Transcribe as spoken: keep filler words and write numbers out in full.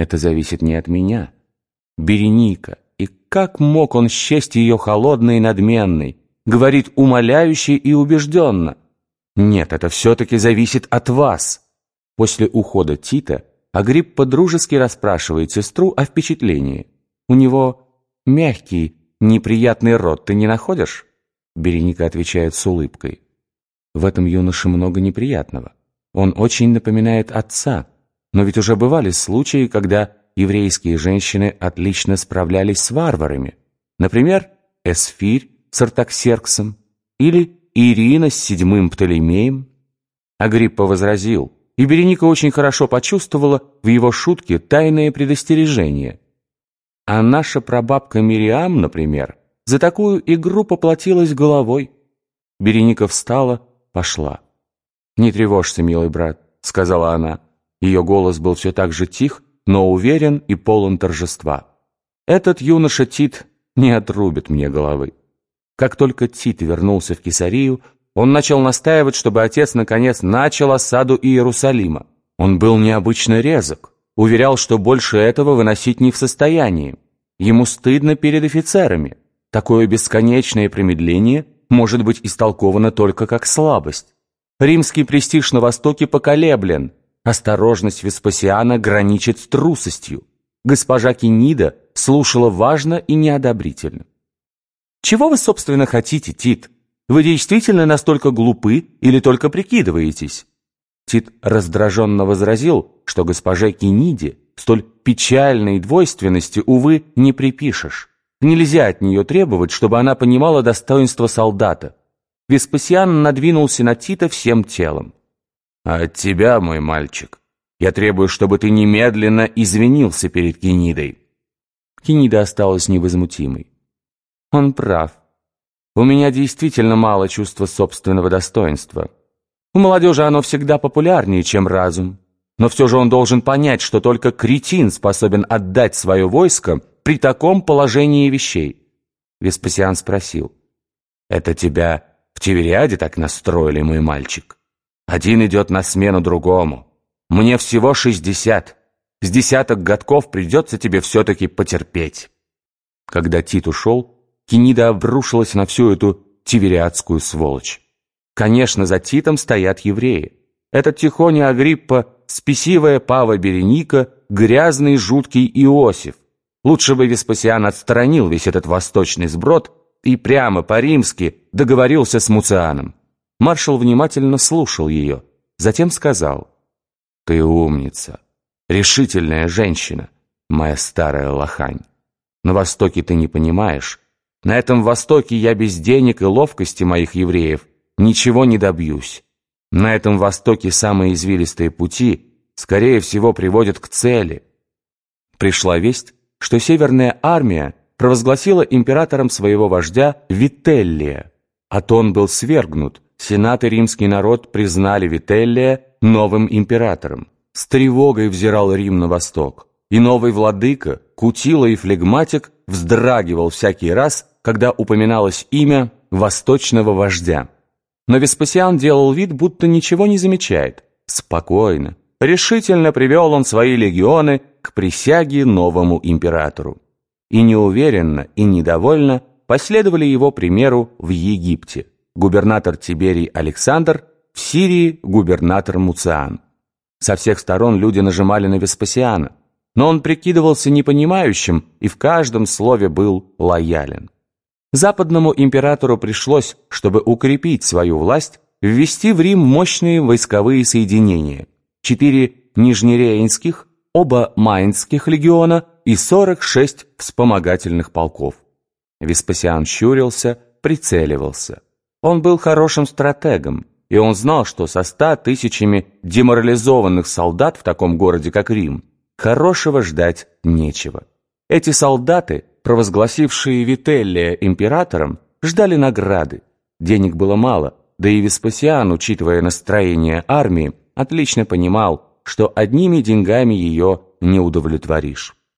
Это зависит не от меня. Береника, и как мог он счесть ее холодной и надменной, говорит умоляюще и убежденно. Нет, это все-таки зависит от вас. После ухода Тита Агриппа дружески расспрашивает сестру о впечатлении. У него мягкий, неприятный рот, ты не находишь? Береника отвечает с улыбкой. В этом юноше много неприятного. Он очень напоминает отца, но ведь уже бывали случаи, когда еврейские женщины отлично справлялись с варварами. Например, Эсфирь с Артаксерксом или Ирина с седьмым Птолемеем. Агриппа возразил, и Береника очень хорошо почувствовала в его шутке тайное предостережение. А наша прабабка Мириам, например, за такую игру поплатилась головой. Береника встала, пошла. «Не тревожься, милый брат», — сказала она. Ее голос был все так же тих, но уверен и полон торжества. «Этот юноша Тит не отрубит мне головы». Как только Тит вернулся в Кесарию, он начал настаивать, чтобы отец наконец начал осаду Иерусалима. Он был необычно резок, уверял, что больше этого выносить не в состоянии. Ему стыдно перед офицерами. Такое бесконечное промедление может быть истолковано только как слабость. Римский престиж на Востоке поколеблен. Осторожность Веспасиана граничит с трусостью. Госпожа Кенида слушала важно и неодобрительно. «Чего вы, собственно, хотите, Тит? Вы действительно настолько глупы или только прикидываетесь?» Тит раздраженно возразил, что госпоже Кениде столь печальной двойственности, увы, не припишешь. Нельзя от нее требовать, чтобы она понимала достоинство солдата. Веспасиан надвинулся на Тита всем телом. «А от тебя, мой мальчик, я требую, чтобы ты немедленно извинился перед Кенидой». Кенида осталась невозмутимой. «Он прав. У меня действительно мало чувства собственного достоинства. У молодежи оно всегда популярнее, чем разум. Но все же он должен понять, что только кретин способен отдать свое войско при таком положении вещей». Веспасиан спросил. «Это тебя в Тивериаде так настроили, мой мальчик? Один идет на смену другому. Мне всего шестьдесят. С десяток годков придется тебе все-таки потерпеть». Когда Тит ушел, Кенида обрушилась на всю эту тивериадскую сволочь. Конечно, за Титом стоят евреи. Этот Тихоня Агриппа, спесивая Пава Береника, грязный жуткий Иосиф. Лучше бы Веспасиан отстранил весь этот восточный сброд и прямо по-римски договорился с Муцианом. Маршал внимательно слушал ее, затем сказал: «Ты умница, решительная женщина, моя старая лохань. На Востоке ты не понимаешь. На этом Востоке я без денег и ловкости моих евреев ничего не добьюсь. На этом Востоке самые извилистые пути, скорее всего, приводят к цели». Пришла весть, что Северная армия провозгласила императором своего вождя Вителлия. Атон был свергнут, сенат и римский народ признали Вителлия новым императором. С тревогой взирал Рим на восток, и новый владыка, кутила и флегматик вздрагивал всякий раз, когда упоминалось имя восточного вождя. Но Веспасиан делал вид, будто ничего не замечает. Спокойно, решительно привел он свои легионы к присяге новому императору. И неуверенно, и недовольно последовали его примеру в Египте. Губернатор Тиберий Александр, в Сирии губернатор Муциан. Со всех сторон люди нажимали на Веспасиана, но он прикидывался непонимающим и в каждом слове был лоялен. Западному императору пришлось, чтобы укрепить свою власть, ввести в Рим мощные войсковые соединения: четыре нижнерейнских, оба майнских легиона и сорок шесть вспомогательных полков. Веспасиан щурился, прицеливался. Он был хорошим стратегом, и он знал, что со ста тысячами деморализованных солдат в таком городе, как Рим, хорошего ждать нечего. Эти солдаты, провозгласившие Вителлия императором, ждали награды. Денег было мало, да и Веспасиан, учитывая настроение армии, отлично понимал, что одними деньгами ее не удовлетворишь.